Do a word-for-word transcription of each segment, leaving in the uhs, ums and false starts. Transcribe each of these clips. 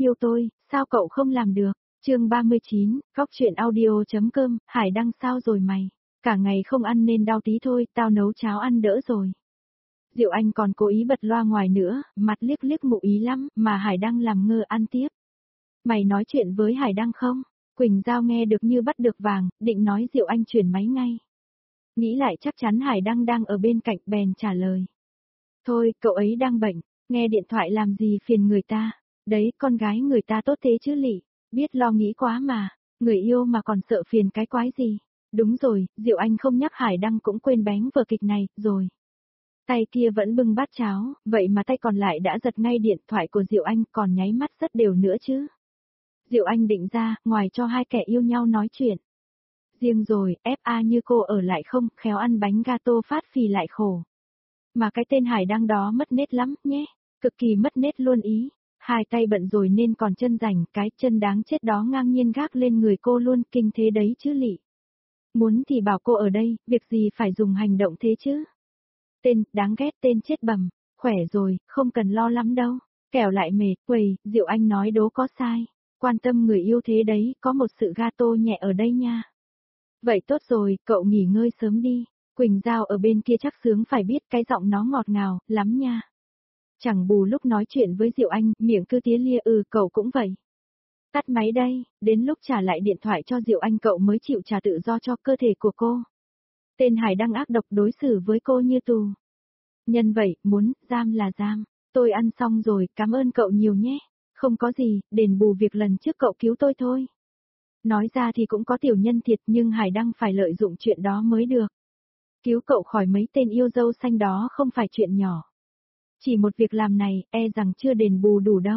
yêu tôi, sao cậu không làm được? Chương ba mươi chín, góc truyện audio.com, Hải Đăng sao rồi mày? Cả ngày không ăn nên đau tí thôi, tao nấu cháo ăn đỡ rồi. Diệu Anh còn cố ý bật loa ngoài nữa, mặt liếc liếc mụ ý lắm, mà Hải Đăng làm ngơ ăn tiếp. Mày nói chuyện với Hải Đăng không? Quỳnh Giao nghe được như bắt được vàng, định nói Diệu Anh chuyển máy ngay. Nghĩ lại chắc chắn Hải Đăng đang ở bên cạnh bèn trả lời. Thôi, cậu ấy đang bệnh, nghe điện thoại làm gì phiền người ta. Đấy, con gái người ta tốt thế chứ lị, biết lo nghĩ quá mà, người yêu mà còn sợ phiền cái quái gì. Đúng rồi, Diệu Anh không nhắc Hải Đăng cũng quên bén vở kịch này, rồi. Tay kia vẫn bưng bát cháo, vậy mà tay còn lại đã giật ngay điện thoại của Diệu Anh còn nháy mắt rất đều nữa chứ. Diệu Anh định ra, ngoài cho hai kẻ yêu nhau nói chuyện. Riêng rồi, ép a như cô ở lại không, khéo ăn bánh gato phát phì lại khổ. Mà cái tên Hải Đăng đó mất nết lắm, nhé, cực kỳ mất nết luôn ý. Hai tay bận rồi nên còn chân rảnh, cái chân đáng chết đó ngang nhiên gác lên người cô luôn, kinh thế đấy chứ lị. Muốn thì bảo cô ở đây, việc gì phải dùng hành động thế chứ. Tên, đáng ghét tên chết bầm, khỏe rồi, không cần lo lắm đâu, kẻo lại mệt, quầy, Diệu Anh nói đố có sai, quan tâm người yêu thế đấy, có một sự gato nhẹ ở đây nha. Vậy tốt rồi, cậu nghỉ ngơi sớm đi, Quỳnh Giao ở bên kia chắc sướng phải biết cái giọng nó ngọt ngào, lắm nha. Chẳng bù lúc nói chuyện với Diệu Anh, miệng cứ tía lia ừ cậu cũng vậy. Tắt máy đây, đến lúc trả lại điện thoại cho Diệu Anh cậu mới chịu trả tự do cho cơ thể của cô. Tên Hải Đăng ác độc đối xử với cô như tù. Nhân vậy, muốn, giam là giam. Tôi ăn xong rồi, cảm ơn cậu nhiều nhé. Không có gì, đền bù việc lần trước cậu cứu tôi thôi. Nói ra thì cũng có tiểu nhân thiệt nhưng Hải Đăng phải lợi dụng chuyện đó mới được. Cứu cậu khỏi mấy tên yêu dâu xanh đó không phải chuyện nhỏ. Chỉ một việc làm này, e rằng chưa đền bù đủ đâu.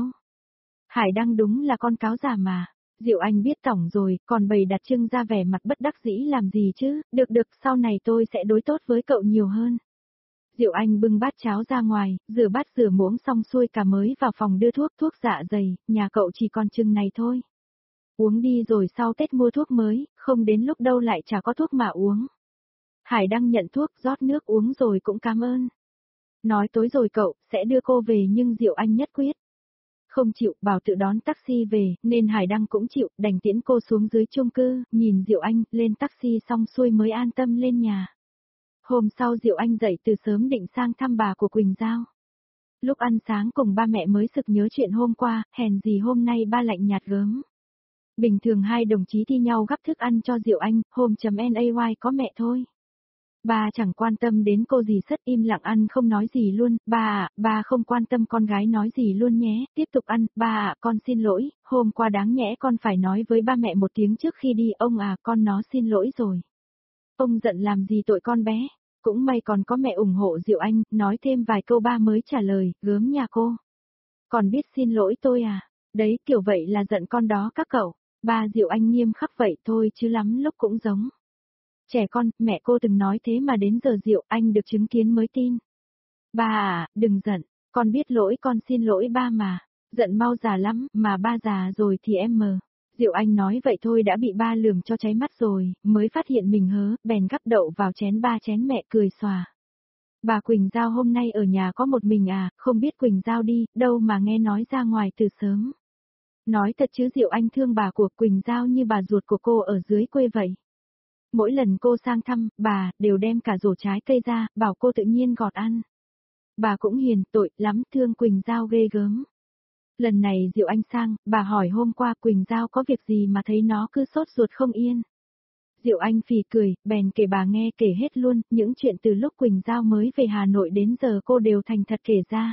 Hải Đăng đúng là con cáo già mà. Diệu Anh biết tổng rồi, còn bày đặt trưng ra vẻ mặt bất đắc dĩ làm gì chứ, được được, sau này tôi sẽ đối tốt với cậu nhiều hơn. Diệu Anh bưng bát cháo ra ngoài, rửa bát rửa muỗng xong xuôi cả mới vào phòng đưa thuốc, thuốc dạ dày, nhà cậu chỉ còn chừng này thôi. Uống đi rồi sau Tết mua thuốc mới, không đến lúc đâu lại chả có thuốc mà uống. Hải Đăng nhận thuốc, rót nước uống rồi cũng cảm ơn. Nói tối rồi cậu, sẽ đưa cô về nhưng Diệu Anh nhất quyết. Không chịu, bảo tự đón taxi về, nên Hải Đăng cũng chịu, đành tiễn cô xuống dưới chung cư, nhìn Diệu Anh, lên taxi xong xuôi mới an tâm lên nhà. Hôm sau Diệu Anh dậy từ sớm định sang thăm bà của Quỳnh Giao. Lúc ăn sáng cùng ba mẹ mới sực nhớ chuyện hôm qua, hèn gì hôm nay ba lạnh nhạt gớm. Bình thường hai đồng chí thi nhau gắp thức ăn cho Diệu Anh, hôm chấm nay có mẹ thôi. Ba chẳng quan tâm đến cô gì rất im lặng ăn không nói gì luôn, ba à, ba không quan tâm con gái nói gì luôn nhé, tiếp tục ăn, ba à, con xin lỗi, hôm qua đáng nhẽ con phải nói với ba mẹ một tiếng trước khi đi, ông à, con nó xin lỗi rồi. Ông giận làm gì tội con bé, cũng may còn có mẹ ủng hộ Diệu Anh, nói thêm vài câu ba mới trả lời, gớm nhà cô. Còn biết xin lỗi tôi à, đấy kiểu vậy là giận con đó các cậu, ba Diệu Anh nghiêm khắc vậy thôi chứ lắm lúc cũng giống. Trẻ con, mẹ cô từng nói thế mà đến giờ Diệu Anh được chứng kiến mới tin. Ba à, đừng giận, con biết lỗi con xin lỗi ba mà, giận mau già lắm, mà ba già rồi thì em mờ. Diệu Anh nói vậy thôi đã bị ba lườm cho cháy mắt rồi, mới phát hiện mình hớ, bèn gắp đậu vào chén ba chén mẹ cười xòa. Bà Quỳnh Giao hôm nay ở nhà có một mình à, không biết Quỳnh Giao đi, đâu mà nghe nói ra ngoài từ sớm. Nói thật chứ Diệu Anh thương bà của Quỳnh Giao như bà ruột của cô ở dưới quê vậy. Mỗi lần cô sang thăm, bà, đều đem cả rổ trái cây ra, bảo cô tự nhiên gọt ăn. Bà cũng hiền, tội lắm, thương Quỳnh Giao ghê gớm. Lần này Diệu Anh sang, bà hỏi hôm qua Quỳnh Giao có việc gì mà thấy nó cứ sốt ruột không yên. Diệu Anh phì cười, bèn kể bà nghe kể hết luôn, những chuyện từ lúc Quỳnh Giao mới về Hà Nội đến giờ cô đều thành thật kể ra.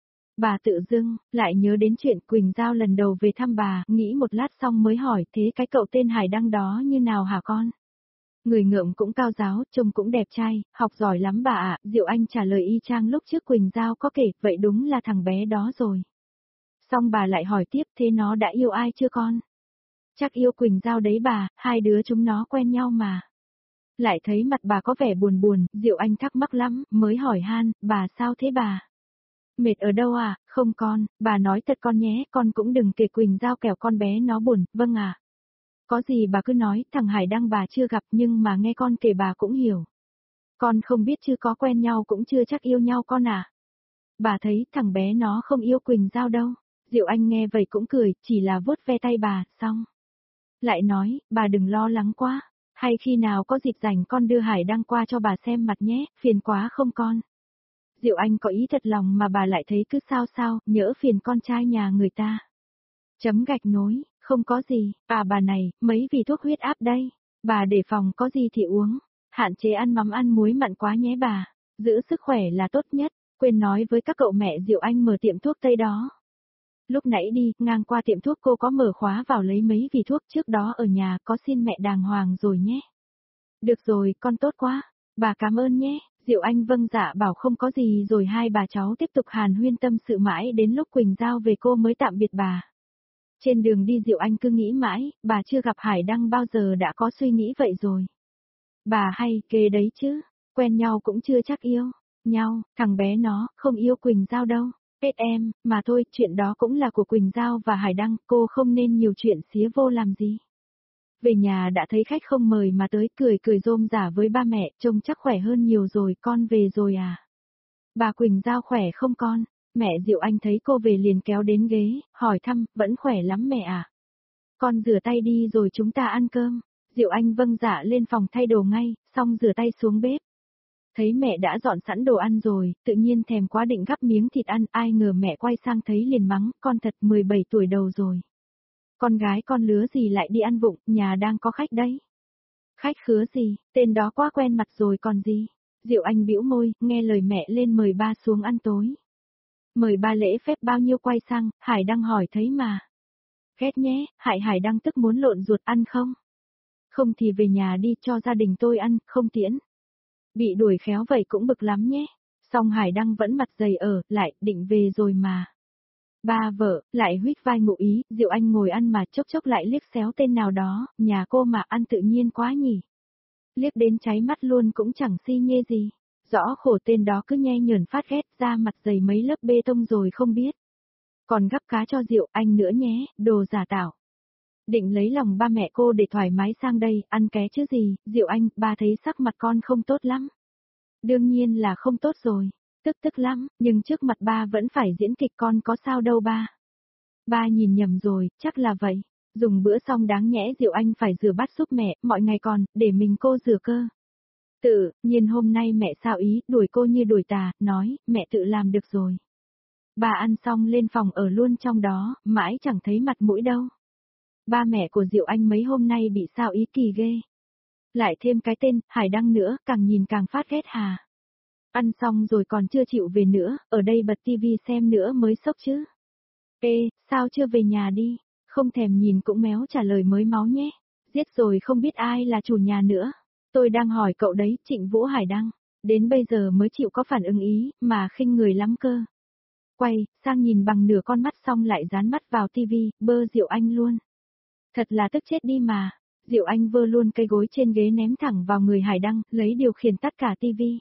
Bà tự dưng, lại nhớ đến chuyện Quỳnh Giao lần đầu về thăm bà, nghĩ một lát xong mới hỏi thế cái cậu tên Hải Đăng đó như nào hả con? Người ngượng cũng cao giáo, trông cũng đẹp trai, học giỏi lắm bà ạ, Diệu Anh trả lời y chang lúc trước Quỳnh Giao có kể, vậy đúng là thằng bé đó rồi. Xong bà lại hỏi tiếp thế nó đã yêu ai chưa con? Chắc yêu Quỳnh Giao đấy bà, hai đứa chúng nó quen nhau mà. Lại thấy mặt bà có vẻ buồn buồn, Diệu Anh thắc mắc lắm, mới hỏi han, bà sao thế bà? Mệt ở đâu à, không con, bà nói thật con nhé, con cũng đừng kể Quỳnh Giao kẻo con bé nó buồn, vâng à. Có gì bà cứ nói, thằng Hải Đăng bà chưa gặp nhưng mà nghe con kể bà cũng hiểu. Con không biết chứ có quen nhau cũng chưa chắc yêu nhau con à. Bà thấy thằng bé nó không yêu Quỳnh Giao đâu. Diệu Anh nghe vậy cũng cười, chỉ là vuốt ve tay bà, xong. Lại nói, bà đừng lo lắng quá, hay khi nào có dịp rảnh con đưa Hải Đăng qua cho bà xem mặt nhé, phiền quá không con. Diệu Anh có ý thật lòng mà bà lại thấy cứ sao sao, nhỡ phiền con trai nhà người ta. Chấm gạch nối, không có gì, à bà này, mấy vị thuốc huyết áp đây, bà để phòng có gì thì uống, hạn chế ăn mắm ăn muối mặn quá nhé bà, giữ sức khỏe là tốt nhất, quên nói với các cậu mẹ Diệu Anh mở tiệm thuốc Tây đó. Lúc nãy đi, ngang qua tiệm thuốc cô có mở khóa vào lấy mấy vị thuốc trước đó ở nhà có xin mẹ đàng hoàng rồi nhé. Được rồi, con tốt quá, bà cảm ơn nhé, Diệu Anh vâng dạ bảo không có gì rồi hai bà cháu tiếp tục hàn huyên tâm sự mãi đến lúc Quỳnh Giao về cô mới tạm biệt bà. Trên đường đi Diệu Anh cứ nghĩ mãi, bà chưa gặp Hải Đăng bao giờ đã có suy nghĩ vậy rồi. Bà hay kê đấy chứ, quen nhau cũng chưa chắc yêu nhau, thằng bé nó không yêu Quỳnh Giao đâu. Hết em, mà thôi, chuyện đó cũng là của Quỳnh Giao và Hải Đăng, cô không nên nhiều chuyện xía vô làm gì. Về nhà đã thấy khách không mời mà tới cười cười rôm rả với ba mẹ, trông chắc khỏe hơn nhiều rồi, con về rồi à? Bà Quỳnh Giao khỏe không con? Mẹ Diệu Anh thấy cô về liền kéo đến ghế, hỏi thăm, vẫn khỏe lắm mẹ à? Con rửa tay đi rồi chúng ta ăn cơm. Diệu Anh vâng dạ lên phòng thay đồ ngay, xong rửa tay xuống bếp. Thấy mẹ đã dọn sẵn đồ ăn rồi, tự nhiên thèm quá định gắp miếng thịt ăn, ai ngờ mẹ quay sang thấy liền mắng, con thật mười bảy tuổi đầu rồi. Con gái con lứa gì lại đi ăn vụng, nhà đang có khách đấy. Khách khứa gì, tên đó quá quen mặt rồi còn gì. Diệu Anh bĩu môi, nghe lời mẹ lên mời ba xuống ăn tối. Mời ba lễ phép bao nhiêu quay sang, Hải Đăng hỏi thấy mà. Ghét nhé, Hải Hải Đăng tức muốn lộn ruột ăn không? Không thì về nhà đi cho gia đình tôi ăn, không tiễn. Bị đuổi khéo vậy cũng bực lắm nhé. Xong Hải Đăng vẫn mặt dày ở, lại, định về rồi mà. Ba vợ, lại huýt vai ngụ ý, Diệu Anh ngồi ăn mà chốc chốc lại liếc xéo tên nào đó, nhà cô mà ăn tự nhiên quá nhỉ. Liếc đến cháy mắt luôn cũng chẳng si nhê gì. Rõ khổ tên đó cứ nhe nhởn phát ghét ra mặt dày mấy lớp bê tông rồi không biết. Còn gắp cá cho Diệu Anh nữa nhé, đồ giả tạo. Định lấy lòng ba mẹ cô để thoải mái sang đây, ăn ké chứ gì, Diệu Anh, ba thấy sắc mặt con không tốt lắm. Đương nhiên là không tốt rồi, tức tức lắm, nhưng trước mặt ba vẫn phải diễn kịch con có sao đâu ba. Ba nhìn nhầm rồi, chắc là vậy. Dùng bữa xong đáng nhẽ Diệu Anh phải rửa bát giúp mẹ, mọi ngày còn, để mình cô rửa cơ. Tự, nhiên hôm nay mẹ sao ý, đuổi cô như đuổi tà, nói, mẹ tự làm được rồi. Bà ăn xong lên phòng ở luôn trong đó, mãi chẳng thấy mặt mũi đâu. Ba mẹ của Diệu Anh mấy hôm nay bị sao ý kỳ ghê. Lại thêm cái tên, Hải Đăng nữa, càng nhìn càng phát ghét hà. Ăn xong rồi còn chưa chịu về nữa, ở đây bật tivi xem nữa mới sốc chứ. Ê, sao chưa về nhà đi, không thèm nhìn cũng méo trả lời mới máu nhé. Giết rồi không biết ai là chủ nhà nữa. Tôi đang hỏi cậu đấy, Trịnh Vũ Hải Đăng. Đến bây giờ mới chịu có phản ứng ý, mà khinh người lắm cơ. Quay, sang nhìn bằng nửa con mắt xong lại dán mắt vào tivi, bơ Diệu Anh luôn. Thật là tức chết đi mà. Diệu Anh vơ luôn cây gối trên ghế ném thẳng vào người Hải Đăng, lấy điều khiển tắt cả tivi.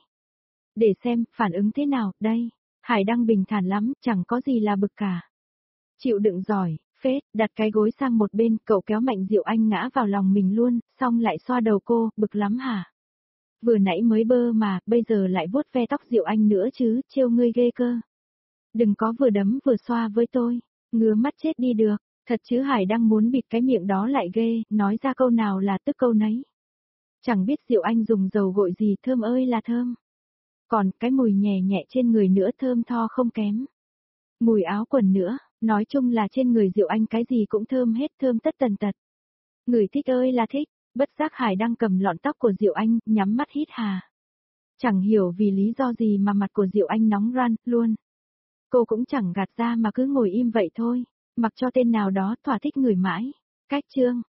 Để xem, phản ứng thế nào, đây. Hải Đăng bình thản lắm, chẳng có gì là bực cả. Chịu đựng giỏi, phết, đặt cái gối sang một bên, cậu kéo mạnh Diệu Anh ngã vào lòng mình luôn, xong lại xoa đầu cô, bực lắm hả? Vừa nãy mới bơ mà, bây giờ lại vuốt ve tóc Diệu Anh nữa chứ, trêu ngươi ghê cơ. Đừng có vừa đấm vừa xoa với tôi, ngứa mắt chết đi được. Thật chứ Hải đang muốn bịt cái miệng đó lại ghê, nói ra câu nào là tức câu nấy. Chẳng biết Diệu Anh dùng dầu gội gì thơm ơi là thơm. Còn cái mùi nhẹ nhẹ trên người nữa thơm tho không kém. Mùi áo quần nữa, nói chung là trên người Diệu Anh cái gì cũng thơm hết thơm tất tần tật. Người thích ơi là thích, bất giác Hải đang cầm lọn tóc của Diệu Anh, nhắm mắt hít hà. Chẳng hiểu vì lý do gì mà mặt của Diệu Anh nóng ran, luôn. Cô cũng chẳng gạt ra mà cứ ngồi im vậy thôi. Mặc cho tên nào đó thỏa thích người mãi. Cách chương